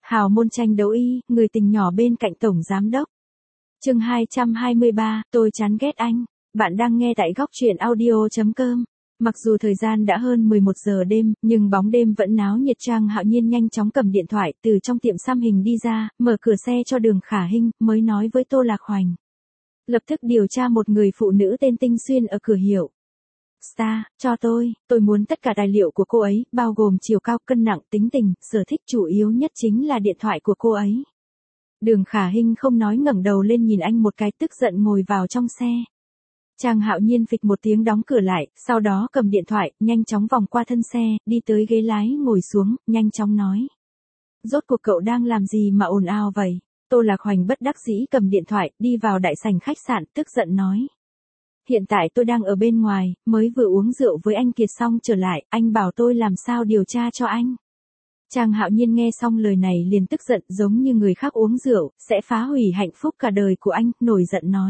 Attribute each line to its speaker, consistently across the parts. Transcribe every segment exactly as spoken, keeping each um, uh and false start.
Speaker 1: Hào môn tranh đấu y, người tình nhỏ bên cạnh tổng giám đốc. Chương hai trăm hai mươi ba, tôi chán ghét anh. Bạn đang nghe tại góc truyện audio chấm com. Mặc dù thời gian đã hơn mười một giờ đêm, nhưng bóng đêm vẫn náo nhiệt. Trang Hạo Nhiên nhanh chóng cầm điện thoại từ trong tiệm xăm hình đi ra, mở cửa xe cho Đường Khả Hinh, mới nói với Tô Lạc Hoành. Lập tức điều tra một người phụ nữ tên Tinh Xuyên ở cửa hiệu Star, cho tôi, tôi muốn tất cả tài liệu của cô ấy, bao gồm chiều cao, cân nặng, tính tình, sở thích, chủ yếu nhất chính là điện thoại của cô ấy. Đường Khả Hinh không nói, ngẩng đầu lên nhìn anh một cái, tức giận ngồi vào trong xe. Trang Hạo Nhiên phịch một tiếng đóng cửa lại, sau đó cầm điện thoại, nhanh chóng vòng qua thân xe, đi tới ghế lái ngồi xuống, nhanh chóng nói. Rốt cuộc cậu đang làm gì mà ồn ào vậy? Tô Lạc Hoành bất đắc dĩ cầm điện thoại, đi vào đại sảnh khách sạn, tức giận nói. Hiện tại tôi đang ở bên ngoài, mới vừa uống rượu với anh Kiệt xong trở lại, anh bảo tôi làm sao điều tra cho anh. Trang Hạo Nhiên nghe xong lời này liền tức giận, giống như người khác uống rượu, sẽ phá hủy hạnh phúc cả đời của anh, nổi giận nói.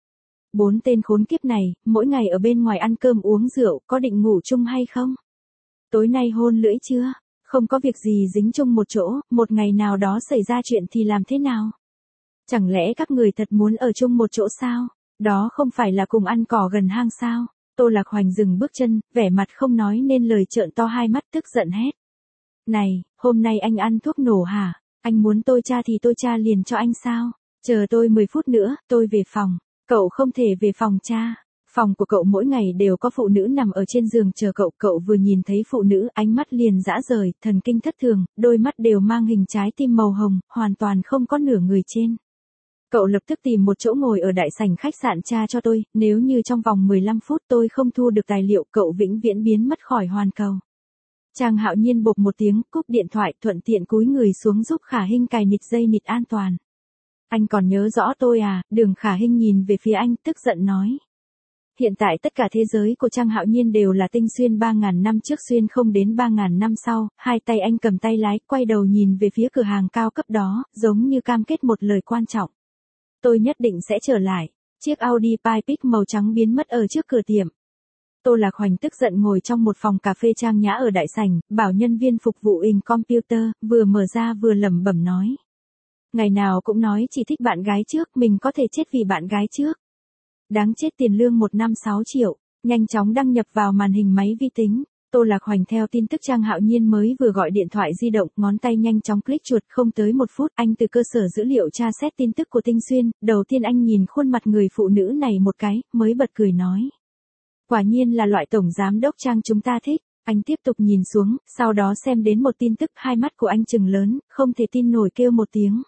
Speaker 1: Bốn tên khốn kiếp này, mỗi ngày ở bên ngoài ăn cơm uống rượu, có định ngủ chung hay không? Tối nay hôn lưỡi chưa? Không có việc gì dính chung một chỗ, một ngày nào đó xảy ra chuyện thì làm thế nào? Chẳng lẽ các người thật muốn ở chung một chỗ sao? Đó không phải là cùng ăn cỏ gần hang sao? Tô Lạc Hoành dừng bước chân, vẻ mặt không nói nên lời, trợn to hai mắt, tức giận hét. Này, hôm nay anh ăn thuốc nổ hả? Anh muốn tôi tra thì tôi tra liền cho anh sao? Chờ tôi mười phút nữa, tôi về phòng. Cậu không thể về phòng cha. Phòng của cậu mỗi ngày đều có phụ nữ nằm ở trên giường chờ cậu. Cậu vừa nhìn thấy phụ nữ, ánh mắt liền dã rời, thần kinh thất thường, đôi mắt đều mang hình trái tim màu hồng, hoàn toàn không có nửa người trên. Cậu lập tức tìm một chỗ ngồi ở đại sảnh khách sạn tra cho tôi, nếu như trong vòng mười lăm phút tôi không thu được tài liệu, cậu vĩnh viễn biến mất khỏi hoàn cầu. Trang Hạo Nhiên bộp một tiếng, cúp điện thoại, thuận tiện cúi người xuống giúp Khả Hinh cài nịt dây nịt an toàn. Anh còn nhớ rõ tôi à? Đường Khả Hinh nhìn về phía anh, tức giận nói. Hiện tại tất cả thế giới của Trang Hạo Nhiên đều là Tinh Xuyên, ba ngàn năm trước xuyên không đến ba ngàn năm sau. Hai tay anh cầm tay lái, quay đầu nhìn về phía cửa hàng cao cấp đó, giống như cam kết một lời quan trọng. Tôi nhất định sẽ trở lại. Chiếc Audi Pipic màu trắng biến mất ở trước cửa tiệm. Tô Lạc Hoành tức giận ngồi trong một phòng cà phê trang nhã ở đại sảnh, bảo nhân viên phục vụ in computer, vừa mở ra vừa lẩm bẩm nói. Ngày nào cũng nói chỉ thích bạn gái trước, mình có thể chết vì bạn gái trước. Đáng chết, tiền lương một năm sáu triệu, nhanh chóng đăng nhập vào màn hình máy vi tính. Tô Lạc Hoành theo tin tức Trang Hạo Nhiên mới vừa gọi điện thoại di động, ngón tay nhanh chóng click chuột, không tới một phút, anh từ cơ sở dữ liệu tra xét tin tức của Tinh Xuyên, đầu tiên anh nhìn khuôn mặt người phụ nữ này một cái, mới bật cười nói. Quả nhiên là loại tổng giám đốc Trang chúng ta thích. Anh tiếp tục nhìn xuống, sau đó xem đến một tin tức, hai mắt của anh trừng lớn, không thể tin nổi kêu một tiếng.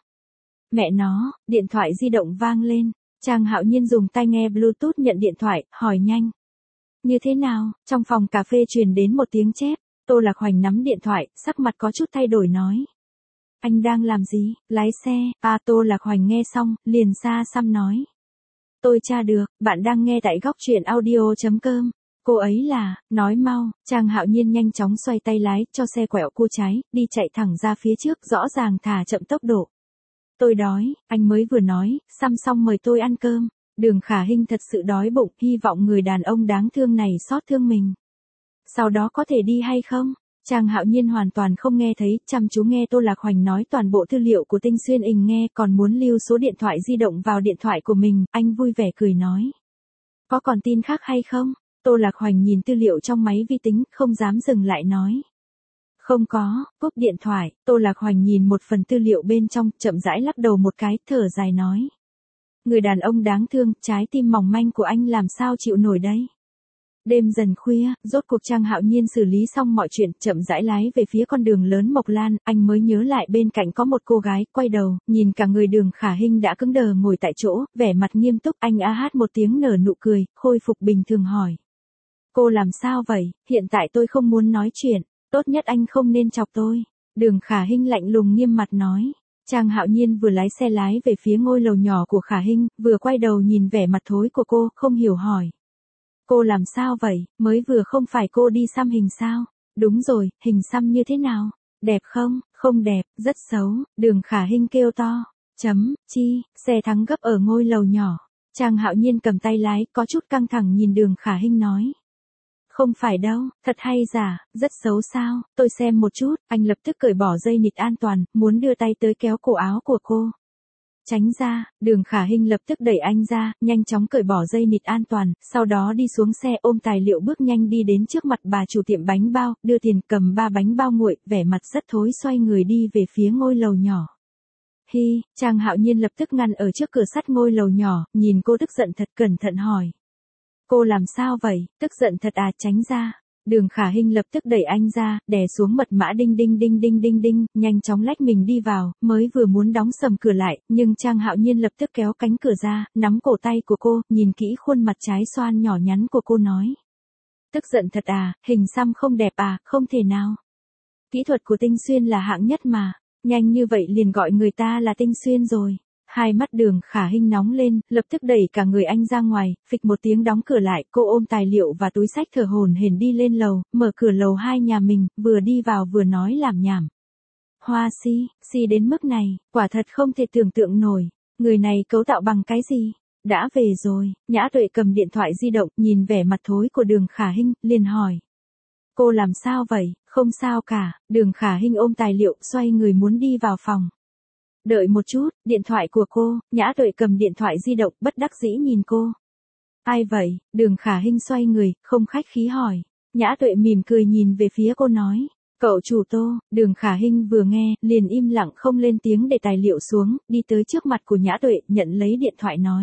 Speaker 1: Mẹ nó, điện thoại di động vang lên, Trang Hạo Nhiên dùng tai nghe Bluetooth nhận điện thoại, hỏi nhanh. Như thế nào? Trong phòng cà phê truyền đến một tiếng chép, Tô Lạc Hoành nắm điện thoại, sắc mặt có chút thay đổi nói. Anh đang làm gì? Lái xe. À, Tô Lạc Hoành nghe xong, liền xa xăm nói. Tôi tra được, bạn đang nghe tại góc truyện audio chấm com. Cô ấy là, nói mau. Trang Hạo Nhiên nhanh chóng xoay tay lái, cho xe quẹo cua trái, đi chạy thẳng ra phía trước, rõ ràng thả chậm tốc độ. Tôi đói, anh mới vừa nói, xăm xong mời tôi ăn cơm. Đường Khả Hinh thật sự đói bụng, hy vọng người đàn ông đáng thương này xót thương mình. Sau đó có thể đi hay không? Trang Hạo Nhiên hoàn toàn không nghe thấy, chăm chú nghe Tô Lạc Hoành nói toàn bộ tư liệu của Tinh Xuyên ình nghe, còn muốn lưu số điện thoại di động vào điện thoại của mình, anh vui vẻ cười nói. Có còn tin khác hay không? Tô Lạc Hoành nhìn tư liệu trong máy vi tính, không dám dừng lại nói. Không có, cúp điện thoại, Tô Lạc Hoành nhìn một phần tư liệu bên trong, chậm rãi lắc đầu một cái, thở dài nói. Người đàn ông đáng thương, trái tim mỏng manh của anh làm sao chịu nổi đây? Đêm dần khuya, rốt cuộc Trang Hạo Nhiên xử lý xong mọi chuyện, chậm rãi lái về phía con đường lớn Mộc Lan, anh mới nhớ lại bên cạnh có một cô gái, quay đầu, nhìn cả người Đường Khả Hinh đã cứng đờ ngồi tại chỗ, vẻ mặt nghiêm túc, anh a hát một tiếng nở nụ cười, khôi phục bình thường hỏi. Cô làm sao vậy? Hiện tại tôi không muốn nói chuyện, tốt nhất anh không nên chọc tôi. Đường Khả Hinh lạnh lùng nghiêm mặt nói. Trang Hạo Nhiên vừa lái xe lái về phía ngôi lầu nhỏ của Khả Hinh, vừa quay đầu nhìn vẻ mặt thối của cô, không hiểu hỏi. Cô làm sao vậy, mới vừa không phải cô đi xăm hình sao? Đúng rồi, hình xăm như thế nào? Đẹp không? Không đẹp, rất xấu. Đường Khả Hinh kêu to. Chấm, chi, xe thắng gấp ở ngôi lầu nhỏ. Trang Hạo Nhiên cầm tay lái, có chút căng thẳng nhìn Đường Khả Hinh nói. Không phải đâu, thật hay giả, rất xấu sao, tôi xem một chút, anh lập tức cởi bỏ dây nịt an toàn, muốn đưa tay tới kéo cổ áo của cô. Tránh ra, Đường Khả Hinh lập tức đẩy anh ra, nhanh chóng cởi bỏ dây nịt an toàn, sau đó đi xuống xe ôm tài liệu bước nhanh đi đến trước mặt bà chủ tiệm bánh bao, đưa tiền cầm ba bánh bao nguội, vẻ mặt rất thối xoay người đi về phía ngôi lầu nhỏ. Hi, Trang Hạo Nhiên lập tức ngăn ở trước cửa sắt ngôi lầu nhỏ, nhìn cô tức giận thật cẩn thận hỏi. Cô làm sao vậy, tức giận thật à, tránh ra. Đường Khả Hinh lập tức đẩy anh ra, đè xuống mật mã đinh đinh đinh đinh đinh đinh, nhanh chóng lách mình đi vào, mới vừa muốn đóng sầm cửa lại, nhưng Trang Hạo Nhiên lập tức kéo cánh cửa ra, nắm cổ tay của cô, nhìn kỹ khuôn mặt trái xoan nhỏ nhắn của cô nói. Tức giận thật à, hình xăm không đẹp à, không thể nào. Kỹ thuật của Tinh Xuyên là hạng nhất mà, nhanh như vậy liền gọi người ta là Tinh Xuyên rồi. Hai mắt Đường Khả Hinh nóng lên, lập tức đẩy cả người anh ra ngoài, phịch một tiếng đóng cửa lại, cô ôm tài liệu và túi xách thở hổn hển đi lên lầu, mở cửa lầu hai nhà mình, vừa đi vào vừa nói làm nhảm. Hoa si, si đến mức này, quả thật không thể tưởng tượng nổi, người này cấu tạo bằng cái gì? Đã về rồi, Nhã Tuệ cầm điện thoại di động, nhìn vẻ mặt thối của Đường Khả Hinh, liền hỏi. Cô làm sao vậy? Không sao cả, Đường Khả Hinh ôm tài liệu, xoay người muốn đi vào phòng. Đợi một chút, điện thoại của cô, Nhã Tuệ cầm điện thoại di động, bất đắc dĩ nhìn cô. Ai vậy? Đường Khả Hinh xoay người, không khách khí hỏi. Nhã Tuệ mỉm cười nhìn về phía cô nói. Cậu chủ Tô. Đường Khả Hinh vừa nghe, liền im lặng không lên tiếng để tài liệu xuống, đi tới trước mặt của Nhã Tuệ, nhận lấy điện thoại nói.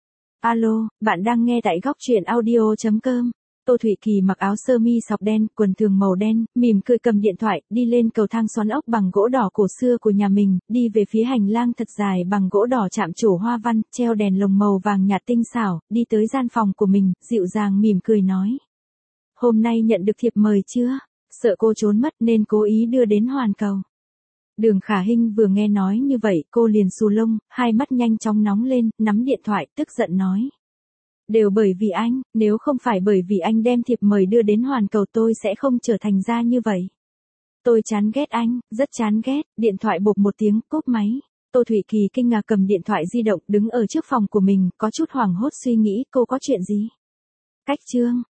Speaker 1: Alo, bạn đang nghe tại góc truyện audio chấm com. Tô Thụy Kỳ mặc áo sơ mi sọc đen, quần thường màu đen, mỉm cười cầm điện thoại, đi lên cầu thang xoắn ốc bằng gỗ đỏ cổ xưa của nhà mình, đi về phía hành lang thật dài bằng gỗ đỏ chạm trổ hoa văn, treo đèn lồng màu vàng nhạt tinh xảo, đi tới gian phòng của mình, dịu dàng mỉm cười nói. Hôm nay nhận được thiệp mời chưa? Sợ cô trốn mất nên cố ý đưa đến hoàn cầu. Đường Khả Hinh vừa nghe nói như vậy, cô liền xù lông, hai mắt nhanh chóng nóng lên, nắm điện thoại, tức giận nói. Đều bởi vì anh, nếu không phải bởi vì anh đem thiệp mời đưa đến hoàn cầu tôi sẽ không trở thành ra như vậy. Tôi chán ghét anh, rất chán ghét, điện thoại bộp một tiếng, cúp máy. Tô Thụy Kỳ kinh ngạc cầm điện thoại di động đứng ở trước phòng của mình, có chút hoảng hốt suy nghĩ cô có chuyện gì. Cách chương,